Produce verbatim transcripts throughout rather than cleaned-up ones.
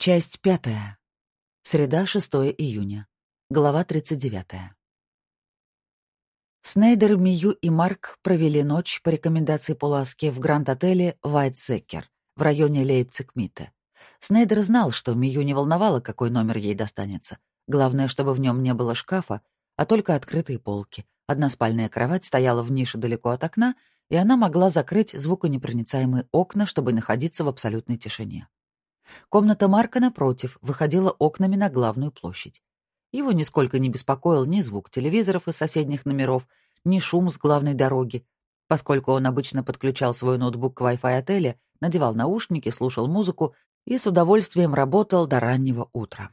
Часть пятая. Среда, шестое июня. Глава тридцать девятая. Снейдер, Мию и Марк провели ночь по рекомендации Пуласки в гранд-отеле «Вайтсекер» в районе Лейпциг-Митте. Снейдер знал, что Мию не волновало, какой номер ей достанется. Главное, чтобы в нем не было шкафа, а только открытые полки. Односпальная кровать стояла в нише далеко от окна, и она могла закрыть звуконепроницаемые окна, чтобы находиться в абсолютной тишине. Комната Марка, напротив, выходила окнами на главную площадь. Его нисколько не беспокоил ни звук телевизоров из соседних номеров, ни шум с главной дороги, поскольку он обычно подключал свой ноутбук к Wi-Fi отеля, надевал наушники, слушал музыку и с удовольствием работал до раннего утра.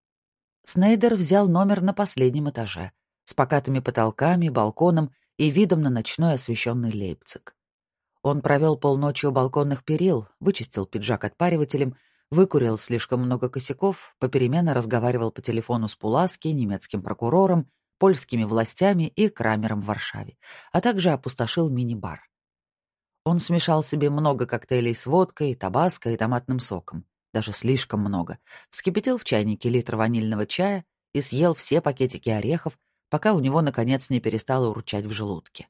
Снейдер взял номер на последнем этаже, с покатыми потолками, балконом и видом на ночной освещенный Лейпциг. Он провел полночи у балконных перил, вычистил пиджак отпаривателем, выкурил слишком много косяков, попеременно разговаривал по телефону с Пуласки, немецким прокурором, польскими властями и Крамером в Варшаве, а также опустошил мини-бар. Он смешал себе много коктейлей с водкой, табаско и томатным соком, даже слишком много, вскипятил в чайнике литр ванильного чая и съел все пакетики орехов, пока у него, наконец, не перестало урчать в желудке.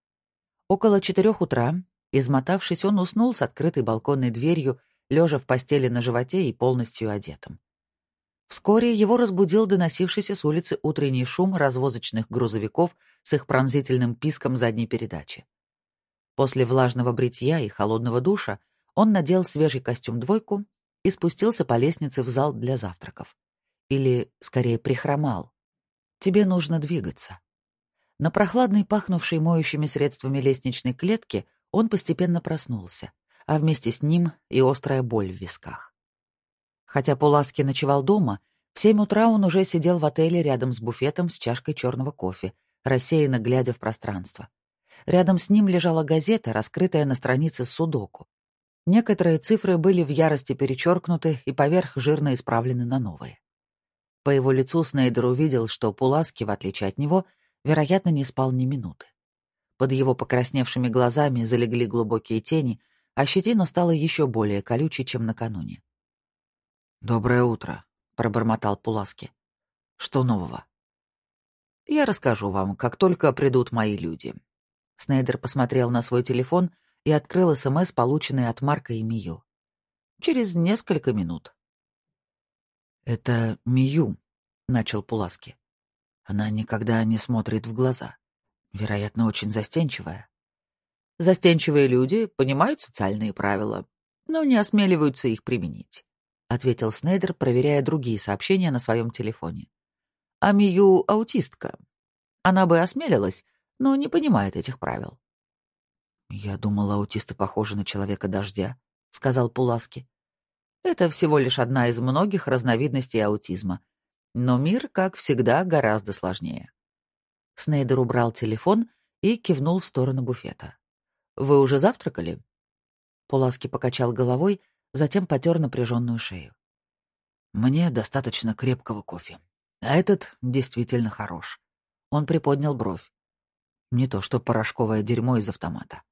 Около четырех утра, измотавшись, он уснул с открытой балконной дверью, лежа в постели на животе и полностью одетым. Вскоре его разбудил доносившийся с улицы утренний шум развозочных грузовиков с их пронзительным писком задней передачи. После влажного бритья и холодного душа он надел свежий костюм-двойку и спустился по лестнице в зал для завтраков. Или, скорее, прихромал. Тебе нужно двигаться. На прохладной, пахнувшей моющими средствами лестничной клетке он постепенно проснулся, а вместе с ним и острая боль в висках. Хотя Пуласки ночевал дома, в семь утра он уже сидел в отеле рядом с буфетом с чашкой черного кофе, рассеянно глядя в пространство. Рядом с ним лежала газета, раскрытая на странице судоку. Некоторые цифры были в ярости перечеркнуты и поверх жирно исправлены на новые. По его лицу Снейдер увидел, что Пуласки, в отличие от него, вероятно, не спал ни минуты. Под его покрасневшими глазами залегли глубокие тени, а щетина стала еще более колючей, чем накануне. «Доброе утро», — пробормотал Пуласки. «Что нового?» «Я расскажу вам, как только придут мои люди». Снейдер посмотрел на свой телефон и открыл СМС, полученный от Марка и Мию. «Через несколько минут». «Это Мию», — начал Пуласки. «Она никогда не смотрит в глаза. Вероятно, очень застенчивая». «Застенчивые люди понимают социальные правила, но не осмеливаются их применить», — ответил Снейдер, проверяя другие сообщения на своем телефоне. «А Мию — аутистка. Она бы осмелилась, но не понимает этих правил». «Я думал, аутисты похожи на человека-дождя», — сказал Пуласки. «Это всего лишь одна из многих разновидностей аутизма. Но мир, как всегда, гораздо сложнее». Снейдер убрал телефон и кивнул в сторону буфета. «Вы уже завтракали?» Пуласки покачал головой, затем потер напряженную шею. «Мне достаточно крепкого кофе. А этот действительно хорош». Он приподнял бровь. «Не то что порошковое дерьмо из автомата».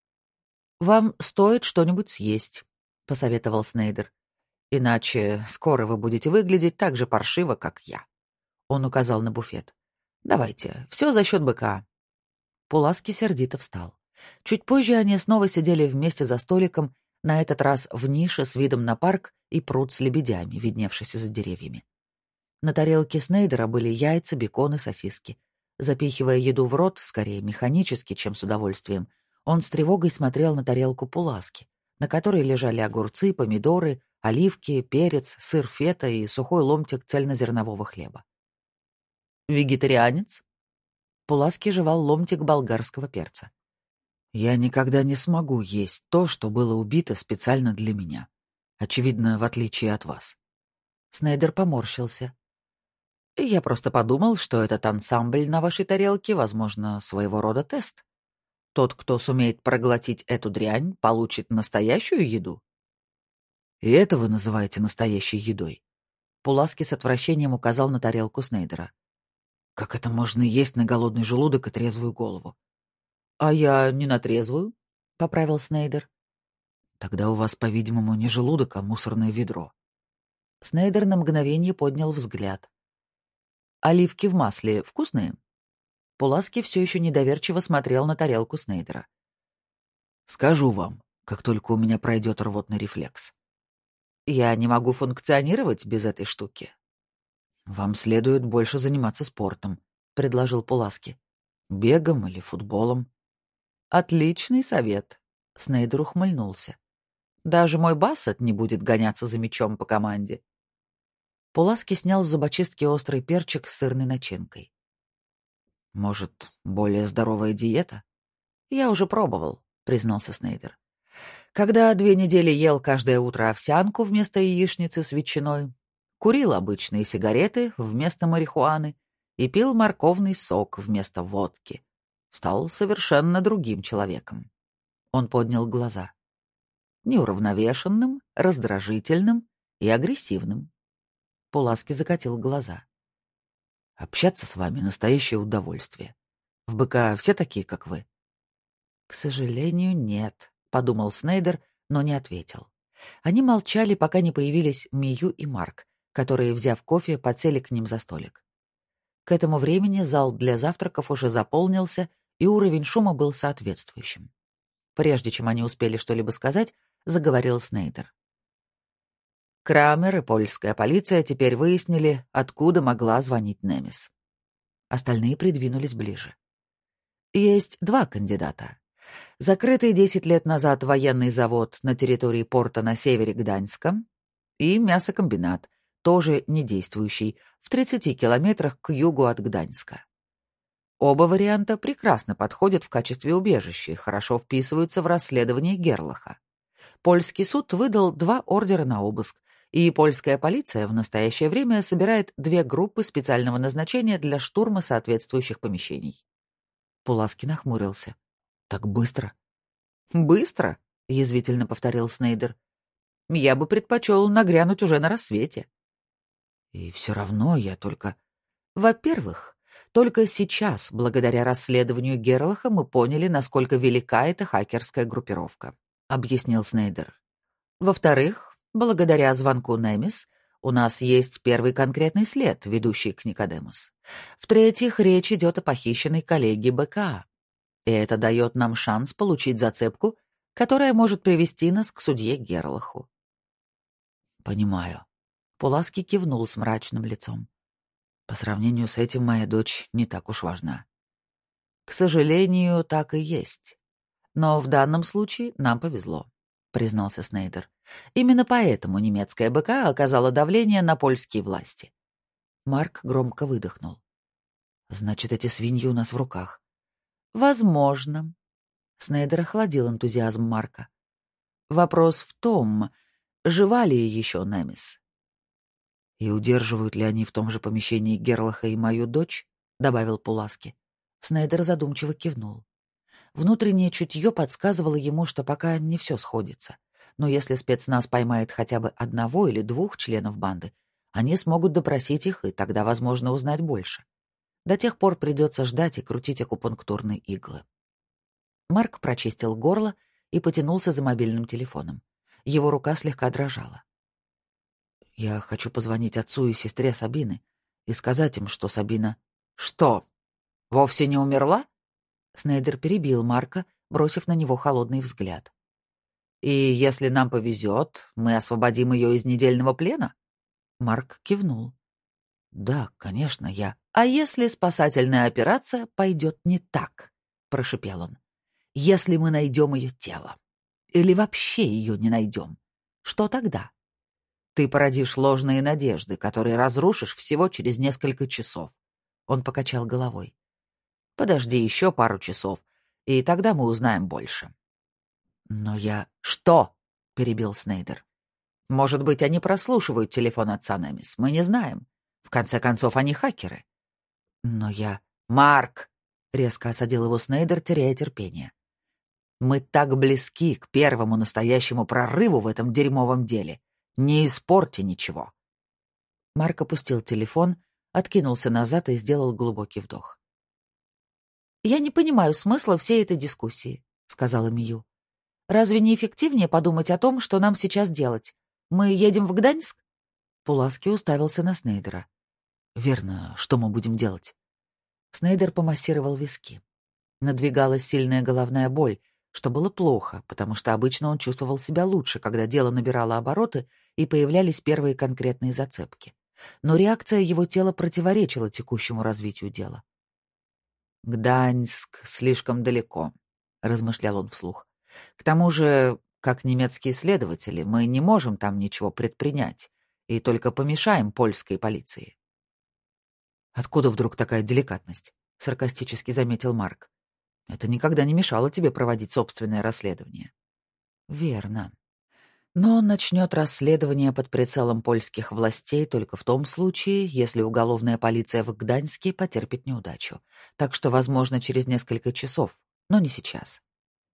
«Вам стоит что-нибудь съесть», — посоветовал Снейдер. «Иначе скоро вы будете выглядеть так же паршиво, как я». Он указал на буфет. «Давайте, все за счет быка». Пуласки сердито встал. Чуть позже они снова сидели вместе за столиком, на этот раз в нише с видом на парк и пруд с лебедями, видневшийся за деревьями. На тарелке Снейдера были яйца, бекон и сосиски. Запихивая еду в рот, скорее механически, чем с удовольствием, он с тревогой смотрел на тарелку Пуласки, на которой лежали огурцы, помидоры, оливки, перец, сыр фета и сухой ломтик цельнозернового хлеба. «Вегетарианец?» Пуласки жевал ломтик болгарского перца. «Я никогда не смогу есть то, что было убито специально для меня. Очевидно, в отличие от вас». Снейдер поморщился. «Я просто подумал, что этот ансамбль на вашей тарелке, возможно, своего рода тест. Тот, кто сумеет проглотить эту дрянь, получит настоящую еду». «И это вы называете настоящей едой?» Пуласки с отвращением указал на тарелку Снейдера. «Как это можно есть на голодный желудок и трезвую голову?» «А я не на трезвую», — поправил Снейдер. «Тогда у вас, по-видимому, не желудок, а мусорное ведро». Снейдер на мгновение поднял взгляд. «Оливки в масле вкусные?» Пуласки все еще недоверчиво смотрел на тарелку Снейдера. «Скажу вам, как только у меня пройдет рвотный рефлекс. Я не могу функционировать без этой штуки. Вам следует больше заниматься спортом», — предложил Пуласки. «Бегом или футболом». «Отличный совет», — Снейдер ухмыльнулся. «Даже мой Бассет не будет гоняться за мячом по команде». Пуласки снял с зубочистки острый перчик с сырной начинкой. «Может, более здоровая диета?» «Я уже пробовал», — признался Снейдер. «Когда две недели ел каждое утро овсянку вместо яичницы с ветчиной, курил обычные сигареты вместо марихуаны и пил морковный сок вместо водки, стал совершенно другим человеком». Он поднял глаза. «Неуравновешенным, раздражительным и агрессивным». Пуласки закатил глаза. «Общаться с вами — настоящее удовольствие. В БК все такие, как вы?» «К сожалению, нет», — подумал Снейдер, но не ответил. Они молчали, пока не появились Мию и Марк, которые, взяв кофе, подсели к ним за столик. К этому времени зал для завтраков уже заполнился, и уровень шума был соответствующим. Прежде чем они успели что-либо сказать, заговорил Снейдер. Крамер и польская полиция теперь выяснили, откуда могла звонить Немис. Остальные придвинулись ближе. Есть два кандидата. Закрытый десять лет назад военный завод на территории порта на севере Гданьска и мясокомбинат, тоже не действующий, в тридцати километрах к югу от Гданьска. Оба варианта прекрасно подходят в качестве убежища и хорошо вписываются в расследование Герлаха. Польский суд выдал два ордера на обыск, и польская полиция в настоящее время собирает две группы специального назначения для штурма соответствующих помещений. Пуласки нахмурился. «Так быстро?» «Быстро?» — язвительно повторил Снейдер. «Я бы предпочел нагрянуть уже на рассвете». «И все равно я только...» «Во-первых, только сейчас, благодаря расследованию Герлаха, мы поняли, насколько велика эта хакерская группировка», — объяснил Снейдер. «Во-вторых, благодаря звонку Немис у нас есть первый конкретный след, ведущий к Никодемус. В-третьих, речь идет о похищенной коллеге БК. И это дает нам шанс получить зацепку, которая может привести нас к судье Герлаху». «Понимаю». Пуласки кивнул с мрачным лицом. «По сравнению с этим моя дочь не так уж важна». «К сожалению, так и есть. Но в данном случае нам повезло», — признался Снейдер. «Именно поэтому немецкая БК оказала давление на польские власти». Марк громко выдохнул. «Значит, эти свиньи у нас в руках». «Возможно». Снейдер охладил энтузиазм Марка. «Вопрос в том, жива ли еще Немис?» «И удерживают ли они в том же помещении Герлаха и мою дочь?» — добавил Пуласки. Снейдер задумчиво кивнул. Внутреннее чутье подсказывало ему, что пока не все сходится. Но если спецназ поймает хотя бы одного или двух членов банды, они смогут допросить их и тогда, возможно, узнать больше. До тех пор придется ждать и крутить акупунктурные иглы. Марк прочистил горло и потянулся за мобильным телефоном. Его рука слегка дрожала. «Я хочу позвонить отцу и сестре Сабины и сказать им, что Сабина...» «Что, вовсе не умерла?» Снейдер перебил Марка, бросив на него холодный взгляд. «И если нам повезет, мы освободим ее из недельного плена?» Марк кивнул. «Да, конечно, я...» «А если спасательная операция пойдет не так?» — прошипел он. «Если мы найдем ее тело? Или вообще ее не найдем? Что тогда? Ты породишь ложные надежды, которые разрушишь всего через несколько часов». Он покачал головой. «Подожди еще пару часов, и тогда мы узнаем больше». «Но я...» «Что?» — перебил Снейдер. «Может быть, они прослушивают телефон отца Немис, мы не знаем. В конце концов, они хакеры». «Но я...» «Марк!» — резко осадил его Снейдер, теряя терпение. «Мы так близки к первому настоящему прорыву в этом дерьмовом деле. Не испорти ничего». Марк опустил телефон, откинулся назад и сделал глубокий вдох. «Я не понимаю смысла всей этой дискуссии», — сказала Мию. «Разве не эффективнее подумать о том, что нам сейчас делать? Мы едем в Гданьск?» Пуласки уставился на Снейдера. «Верно, что мы будем делать?» Снейдер помассировал виски. Надвигалась сильная головная боль, что было плохо, потому что обычно он чувствовал себя лучше, когда дело набирало обороты и появлялись первые конкретные зацепки. Но реакция его тела противоречила текущему развитию дела. «Гданьск слишком далеко», — размышлял он вслух. «К тому же, как немецкие следователи, мы не можем там ничего предпринять и только помешаем польской полиции». «Откуда вдруг такая деликатность?» — саркастически заметил Марк. «Это никогда не мешало тебе проводить собственное расследование». «Верно. Но он начнет расследование под прицелом польских властей только в том случае, если уголовная полиция в Гданьске потерпит неудачу. Так что, возможно, через несколько часов, но не сейчас.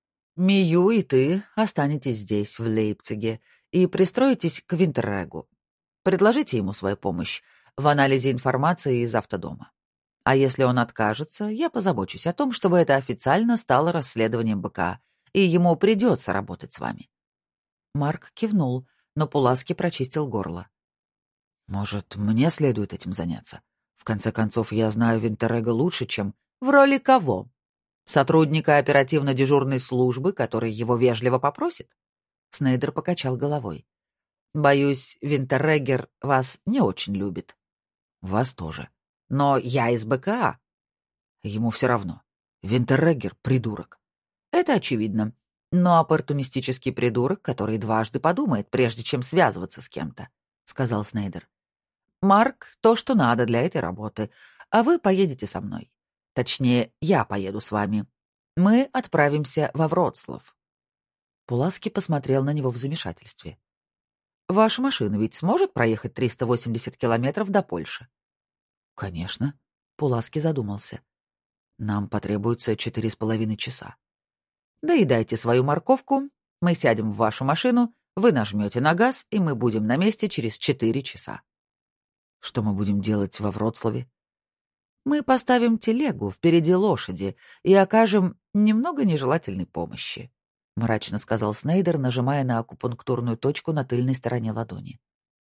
Мию и ты останетесь здесь, в Лейпциге, и пристроитесь к Винтеррегу. Предложите ему свою помощь в анализе информации из автодома. А если он откажется, я позабочусь о том, чтобы это официально стало расследованием БК, и ему придется работать с вами». Марк кивнул, но Пуласки прочистил горло. «Может, мне следует этим заняться? В конце концов, я знаю Винтеррега лучше, чем...» «В роли кого? Сотрудника оперативно-дежурной службы, который его вежливо попросит?» Снейдер покачал головой. «Боюсь, Винтеррегер вас не очень любит». «Вас тоже. Но я из БКА». Ему все равно. Винтеррегер — придурок. «Это очевидно. Но оппортунистический придурок, который дважды подумает, прежде чем связываться с кем-то», — сказал Снейдер. «Марк — то, что надо для этой работы, а вы поедете со мной. Точнее, я поеду с вами. Мы отправимся во Вроцлав». Пуласки посмотрел на него в замешательстве. «Ваша машина ведь сможет проехать триста восемьдесят километров до Польши?» «Конечно», — Пуласки задумался. «Нам потребуется четыре с половиной часа». «Доедайте свою морковку, мы сядем в вашу машину, вы нажмете на газ, и мы будем на месте через четыре часа». «Что мы будем делать во Вроцлаве?» «Мы поставим телегу впереди лошади и окажем немного нежелательной помощи», — мрачно сказал Снейдер, нажимая на акупунктурную точку на тыльной стороне ладони.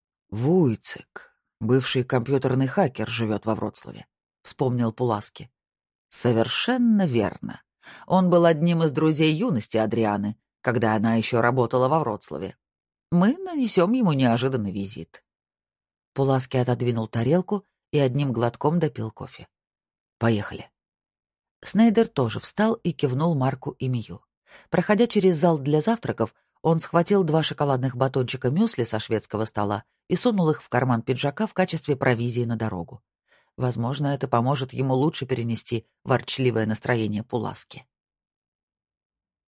«Вуйцек, бывший компьютерный хакер, живет во Вроцлаве», — вспомнил Пуласки. «Совершенно верно. Он был одним из друзей юности Адрианы, когда она еще работала во Вроцлаве. Мы нанесем ему неожиданный визит». Пуласки отодвинул тарелку и одним глотком допил кофе. «Поехали». Снейдер тоже встал и кивнул Марку и Мию. Проходя через зал для завтраков, он схватил два шоколадных батончика мюсли со шведского стола и сунул их в карман пиджака в качестве провизии на дорогу. Возможно, это поможет ему лучше перенести ворчливое настроение Пуласки.